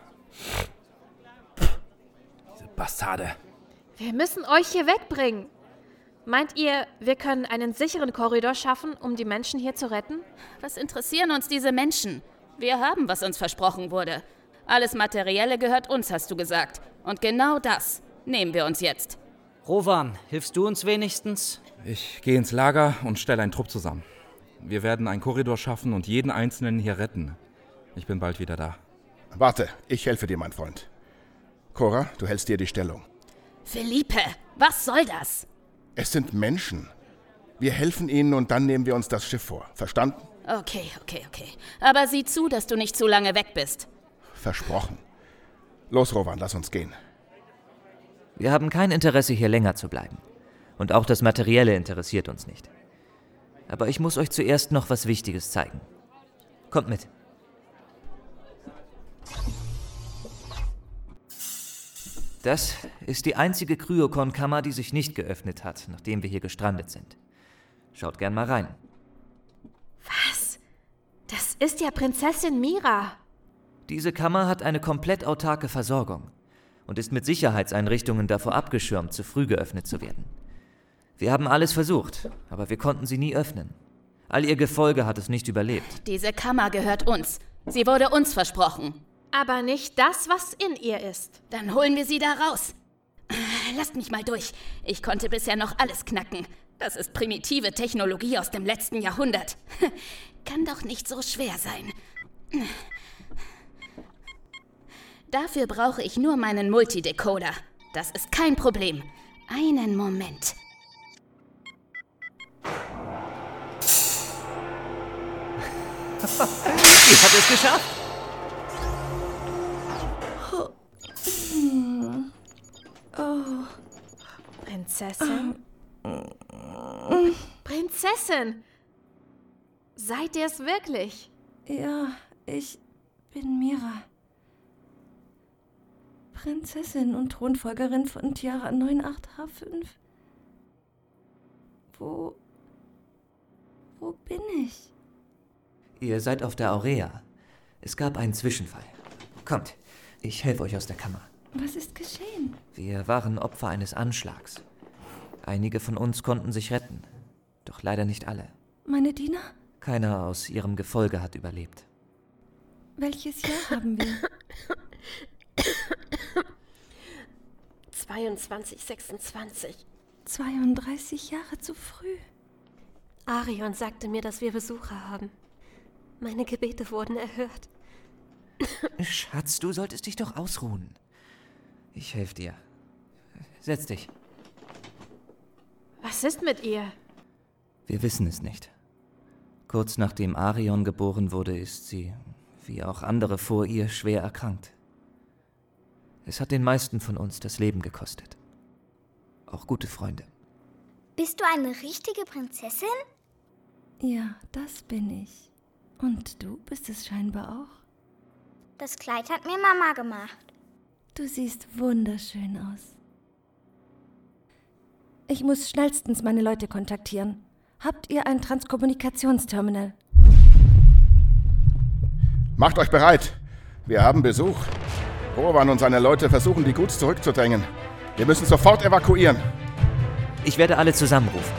Diese Bastarde. Wir müssen euch hier wegbringen. Meint ihr, wir können einen sicheren Korridor schaffen, um die Menschen hier zu retten? Was interessieren uns diese Menschen? Wir haben, was uns versprochen wurde. Alles Materielle gehört uns, hast du gesagt. Und genau das nehmen wir uns jetzt. Rowan, hilfst du uns wenigstens? Ich gehe ins Lager und stelle einen Trupp zusammen. Wir werden einen Korridor schaffen und jeden Einzelnen hier retten. Ich bin bald wieder da. Warte, ich helfe dir, mein Freund. Cora, du hältst dir die Stellung. Felipe, was soll das? Es sind Menschen. Wir helfen ihnen und dann nehmen wir uns das Schiff vor. Verstanden? Okay, okay, okay. Aber sieh zu, dass du nicht zu lange weg bist. Versprochen. Los, Rowan, lass uns gehen. Wir haben kein Interesse, hier länger zu bleiben. Und auch das Materielle interessiert uns nicht. Aber ich muss euch zuerst noch was Wichtiges zeigen. Kommt mit. Das ist die einzige Kryokon-Kammer, die sich nicht geöffnet hat, nachdem wir hier gestrandet sind. Schaut gern mal rein. Was? ist ja Prinzessin Mira. Diese Kammer hat eine komplett autarke Versorgung und ist mit Sicherheitseinrichtungen davor abgeschirmt, zu früh geöffnet zu werden. Wir haben alles versucht, aber wir konnten sie nie öffnen. All ihr Gefolge hat es nicht überlebt. Diese Kammer gehört uns. Sie wurde uns versprochen. Aber nicht das, was in ihr ist. Dann holen wir sie da raus. Lasst mich mal durch. Ich konnte bisher noch alles knacken. Das ist primitive Technologie aus dem letzten Jahrhundert. Kann doch nicht so schwer sein. Dafür brauche ich nur meinen Multidecoder. Das ist kein Problem. Einen Moment. Sie hat es geschafft. Oh. Prinzessin? Prinzessin! Seid ihr es wirklich? Ja, ich bin Mira. Prinzessin und Thronfolgerin von Tiara neun acht H fünf. Wo... Wo bin ich? Ihr seid auf der Aurea. Es gab einen Zwischenfall. Kommt, ich helfe euch aus der Kammer. Was ist geschehen? Wir waren Opfer eines Anschlags. Einige von uns konnten sich retten, doch leider nicht alle. Meine Diener? Keiner aus ihrem Gefolge hat überlebt. Welches Jahr haben wir? zweiundzwanzig sechsundzwanzig. zweiunddreißig Jahre zu früh. Arion sagte mir, dass wir Besucher haben. Meine Gebete wurden erhört. Schatz, du solltest dich doch ausruhen. Ich helfe dir. Setz dich. Was ist mit ihr? Wir wissen es nicht. Kurz nachdem Arion geboren wurde, ist sie, wie auch andere vor ihr, schwer erkrankt. Es hat den meisten von uns das Leben gekostet. Auch gute Freunde. Bist du eine richtige Prinzessin? Ja, das bin ich. Und du bist es scheinbar auch. Das Kleid hat mir Mama gemacht. Du siehst wunderschön aus. Ich muss schnellstens meine Leute kontaktieren. Habt ihr ein Transkommunikationsterminal? Macht euch bereit. Wir haben Besuch. Rowan und seine Leute versuchen, die Guts zurückzudrängen. Wir müssen sofort evakuieren. Ich werde alle zusammenrufen.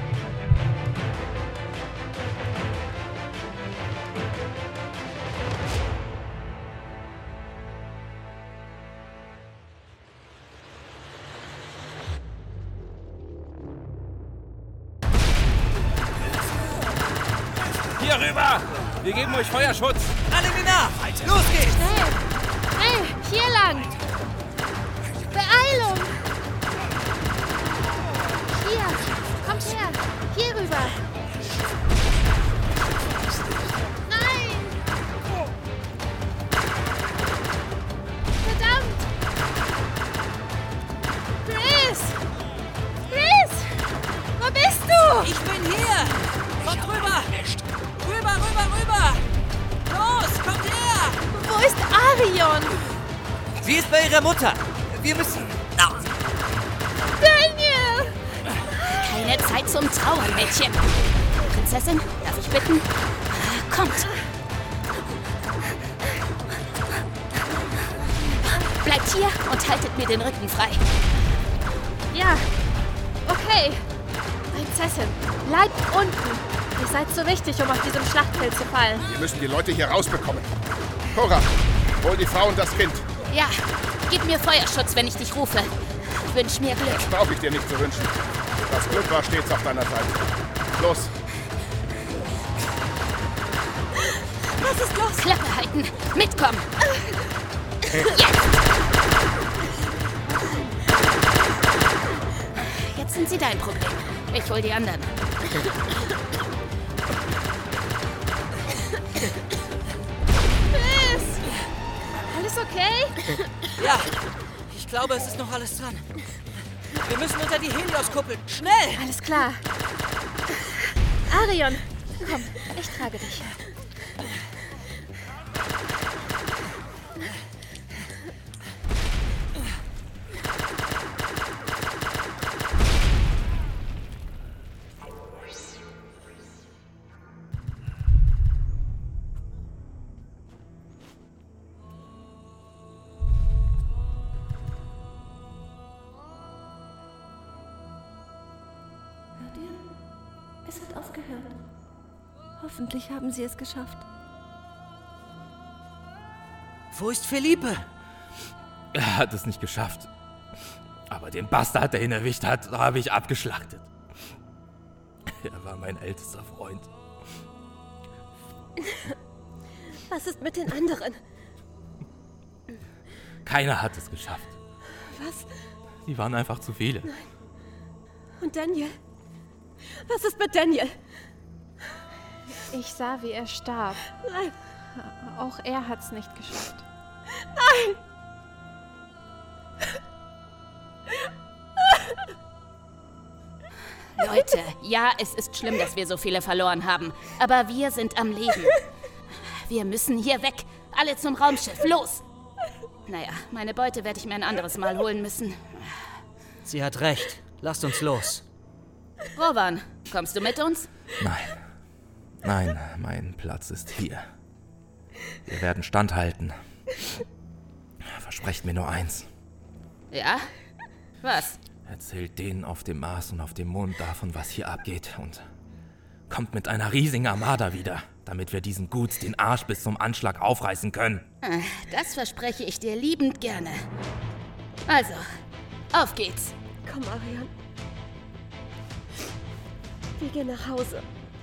Hier rüber! Wir geben euch Feuerschutz! Alle mir nach! Los geht's! Schnell! Schnell! Hier lang! Beeilung! Hier! Kommt her! Hier rüber! Nein! Verdammt! Chris! Chris! Wo bist du? Ich bin hier! Kommt rüber! Rüber, rüber, rüber! Los, kommt her! Wo ist Arion? Sie ist bei ihrer Mutter. Wir müssen... Daniel! Keine Zeit zum Trauern, Mädchen. Prinzessin, darf ich bitten? Kommt! Bleibt hier und haltet mir den Rücken frei. Ja, okay. Prinzessin, bleibt unten. Ihr seid zu wichtig, um auf diesem Schlachtfeld zu fallen. Wir müssen die Leute hier rausbekommen. Cora, hol die Frau und das Kind. Ja, gib mir Feuerschutz, wenn ich dich rufe. Wünsch mir Glück. Das brauche ich dir nicht zu wünschen. Das Glück war stets auf deiner Seite. Los. Was ist los? Klappe halten. Mitkommen. Jetzt. Jetzt sind sie dein Problem. Ich hol die anderen. Chris! Alles okay? Ja, ich glaube, es ist noch alles dran. Wir müssen unter die Helios-Kuppel. Schnell! Alles klar. Arion, komm, ich trage dich. Es hat aufgehört. Hoffentlich haben sie es geschafft. Wo ist Felipe? Er hat es nicht geschafft. Aber den Bastard, der ihn erwischt hat, habe ich abgeschlachtet. Er war mein ältester Freund. Was ist mit den anderen? Keiner hat es geschafft. Was? Die waren einfach zu viele. Nein. Und Daniel? Was ist mit Daniel? Ich sah, wie er starb. Nein. Auch er hat's nicht geschafft. Nein! Leute, ja, es ist schlimm, dass wir so viele verloren haben. Aber wir sind am Leben. Wir müssen hier weg. Alle zum Raumschiff. Los! Naja, meine Beute werde ich mir ein anderes Mal holen müssen. Sie hat recht. Lasst uns los. Rowan, kommst du mit uns? Nein. Nein, mein Platz ist hier. Wir werden standhalten. Versprecht mir nur eins. Ja? Was? Erzählt denen auf dem Mars und auf dem Mond davon, was hier abgeht, und kommt mit einer riesigen Armada wieder, damit wir diesen Guts den Arsch bis zum Anschlag aufreißen können. Das verspreche ich dir liebend gerne. Also, auf geht's. Komm, Arion. Wir gehen nach Hause.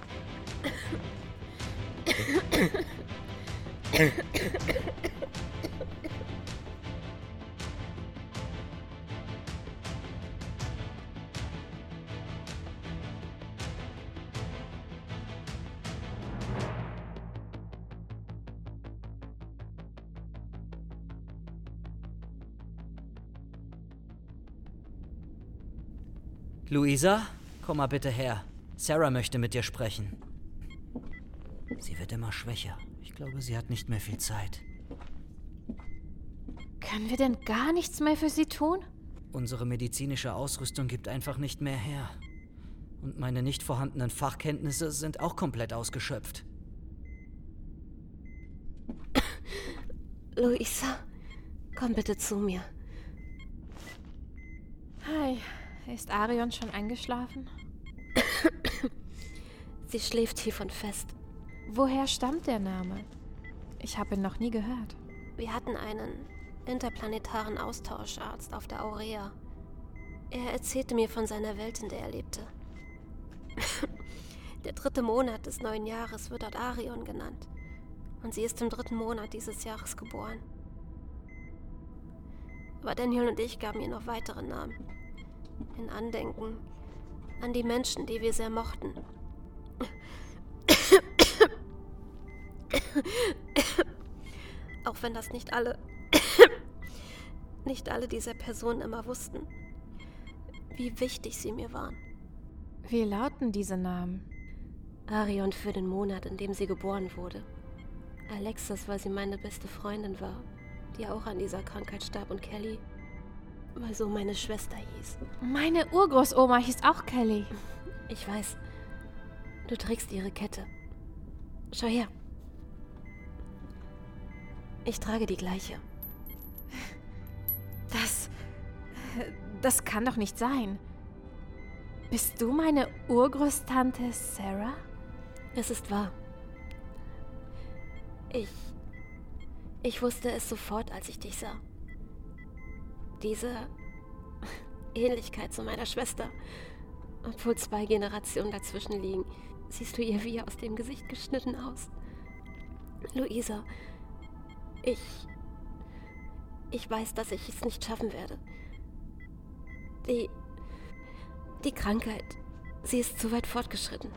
Luisa, komm mal bitte her. Sarah möchte mit dir sprechen. Sie wird immer schwächer. Ich glaube, sie hat nicht mehr viel Zeit. Können wir denn gar nichts mehr für sie tun? Unsere medizinische Ausrüstung gibt einfach nicht mehr her. Und meine nicht vorhandenen Fachkenntnisse sind auch komplett ausgeschöpft. Luisa, komm bitte zu mir. Hi, ist Arion schon eingeschlafen? Sie schläft tief und fest. Woher stammt der Name? Ich habe ihn noch nie gehört. Wir hatten einen interplanetaren Austauscharzt auf der Aurea. Er erzählte mir von seiner Welt, in der er lebte. Der dritte Monat des neuen Jahres wird dort Arion genannt. Und sie ist im dritten Monat dieses Jahres geboren. Aber Daniel und ich gaben ihr noch weitere Namen. In Andenken an die Menschen, die wir sehr mochten. Auch wenn das nicht alle, nicht alle dieser Personen immer wussten, wie wichtig sie mir waren. Wie lauten diese Namen? Arion für den Monat, in dem sie geboren wurde. Alexis, weil sie meine beste Freundin war, die auch an dieser Krankheit starb, und Kelly, weil so meine Schwester hieß. Meine Urgroßoma hieß auch Kelly. Ich weiß. Du trägst ihre Kette. Schau her. Ich trage die gleiche. Das... Das kann doch nicht sein. Bist du meine Urgroßtante Sarah? Es ist wahr. Ich... Ich wusste es sofort, als ich dich sah. Diese Ähnlichkeit zu meiner Schwester, obwohl zwei Generationen dazwischen liegen, siehst du ihr wie aus dem Gesicht geschnitten aus. Luisa, ich... Ich weiß, dass ich es nicht schaffen werde. Die... Die Krankheit, sie ist zu weit fortgeschritten.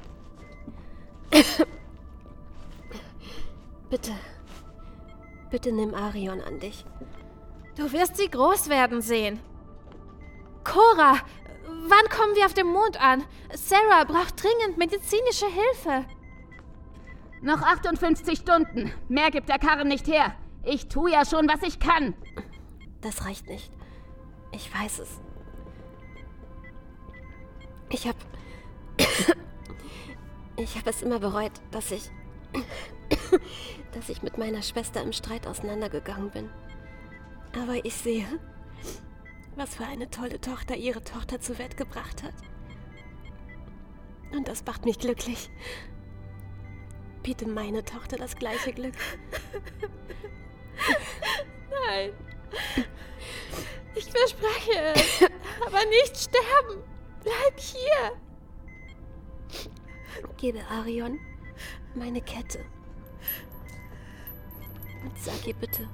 Bitte, bitte nimm Arion an dich. Du wirst sie groß werden sehen. Cora, wann kommen wir auf dem Mond an? Sarah braucht dringend medizinische Hilfe. Noch achtundfünfzig Stunden. Mehr gibt der Karren nicht her. Ich tue ja schon, was ich kann. Das reicht nicht. Ich weiß es. Ich hab... Ich habe es immer bereut, dass ich... dass ich mit meiner Schwester im Streit auseinandergegangen bin. Aber ich sehe, was für eine tolle Tochter ihre Tochter zur Welt gebracht hat. Und das macht mich glücklich. Biete meine Tochter das gleiche Glück. Nein. Ich verspreche es. Aber nicht sterben. Bleib hier. Gebe Arion meine Kette. Und sag ihr bitte.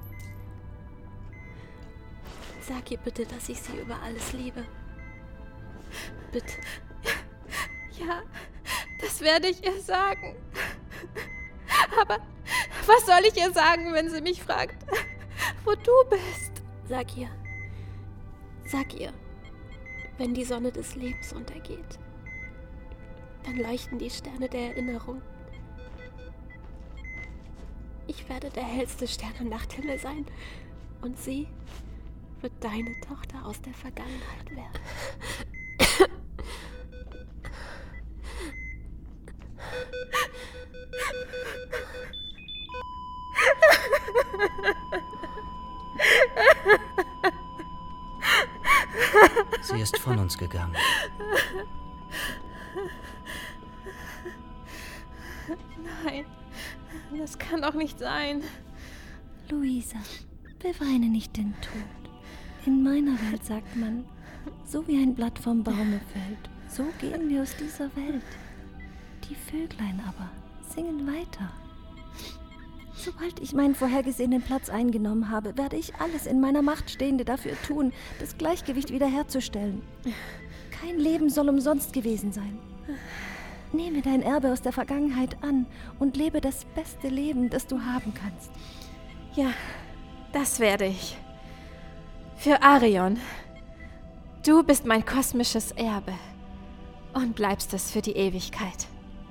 Sag ihr bitte, dass ich sie über alles liebe. Bitte. Ja, das werde ich ihr sagen. Aber was soll ich ihr sagen, wenn sie mich fragt, wo du bist? Sag ihr. Sag ihr, wenn die Sonne des Lebens untergeht, dann leuchten die Sterne der Erinnerung. Ich werde der hellste Stern am Nachthimmel sein und sie wird deine Tochter aus der Vergangenheit werden. Sie ist von uns gegangen. Nein, das kann doch nicht sein. Luisa, beweine nicht den Tod. In meiner Welt sagt man, so wie ein Blatt vom Baume fällt, so gehen wir aus dieser Welt. Die Vöglein aber singen weiter. Sobald ich meinen vorhergesehenen Platz eingenommen habe, werde ich alles in meiner Macht Stehende dafür tun, das Gleichgewicht wiederherzustellen. Kein Leben soll umsonst gewesen sein. Nehme dein Erbe aus der Vergangenheit an und lebe das beste Leben, das du haben kannst. Ja, das werde ich. Für Arion. Du bist mein kosmisches Erbe und bleibst es für die Ewigkeit.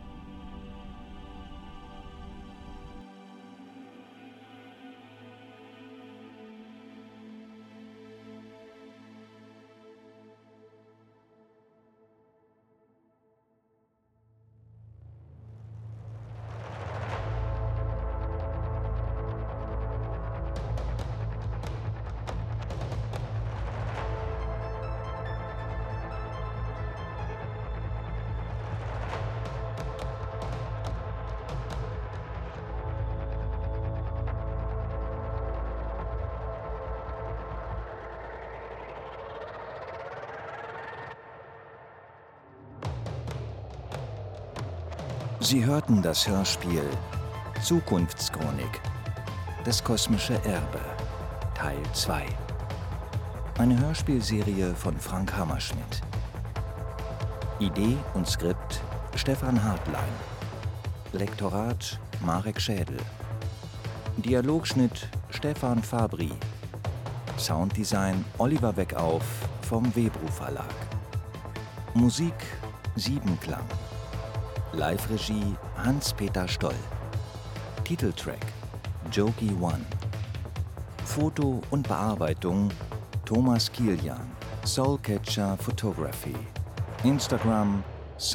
Sie hörten das Hörspiel Zukunftschronik, das kosmische Erbe, Teil zwei. Eine Hörspielserie von Frank Hammerschmidt. Idee und Skript Stefan Hartlein. Lektorat Marek Schädel. Dialogschnitt Stefan Fabri. Sounddesign Oliver Beckauf vom Webru Verlag. Musik Siebenklang. Live-Regie Hans-Peter Stoll. Titeltrack Jokey One. Foto und Bearbeitung Thomas Kilian. Soulcatcher Photography. Instagram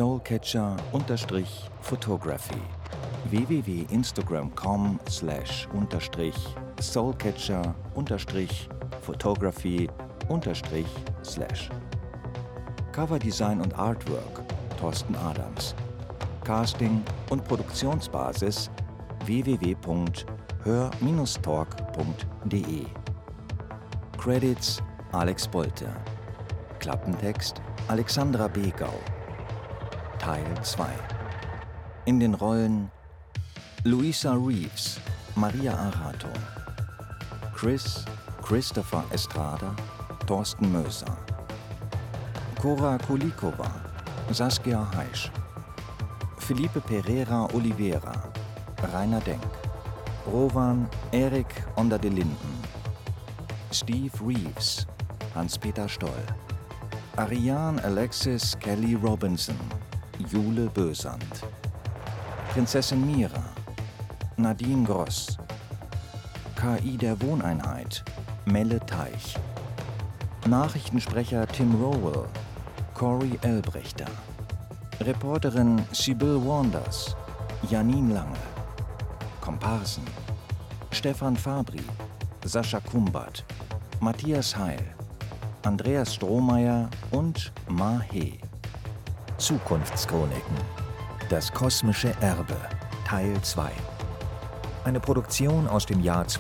Soulcatcher-Photography. w w w punkt instagram punkt com slash unterstrich Soulcatcher unterstrich Photography unterstrich slash. Coverdesign und Artwork Thorsten Adams. Casting und Produktionsbasis w w w punkt hör Bindestrich talk punkt d e. Credits Alex Bolte. Klappentext Alexandra Begau. Teil zwei. In den Rollen Luisa Reeves, Maria Arato, Chris, Christopher Estrada, Thorsten Möser, Cora Kulikova, Saskia Heisch, Felipe Pereira Oliveira, Rainer Denk, Rowan Erik Onder de Linden, Steve Reeves, Hans-Peter Stoll, Ariane Alexis Kelly Robinson, Jule Bösand, Prinzessin Mira, Nadine Gross, K I der Wohneinheit, Melle Teich, Nachrichtensprecher Tim Rowell, Corey Elbrechter, Reporterin Sibyl Wanders, Janine Lange, Komparsen Stefan Fabri, Sascha Kumbat, Matthias Heil, Andreas Strohmeier und Ma He. Zukunftschroniken. Das kosmische Erbe, Teil zwei. Eine Produktion aus dem Jahr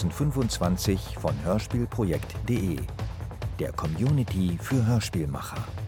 zweitausendfünfundzwanzig von hörspielprojekt punkt de, der Community für Hörspielmacher.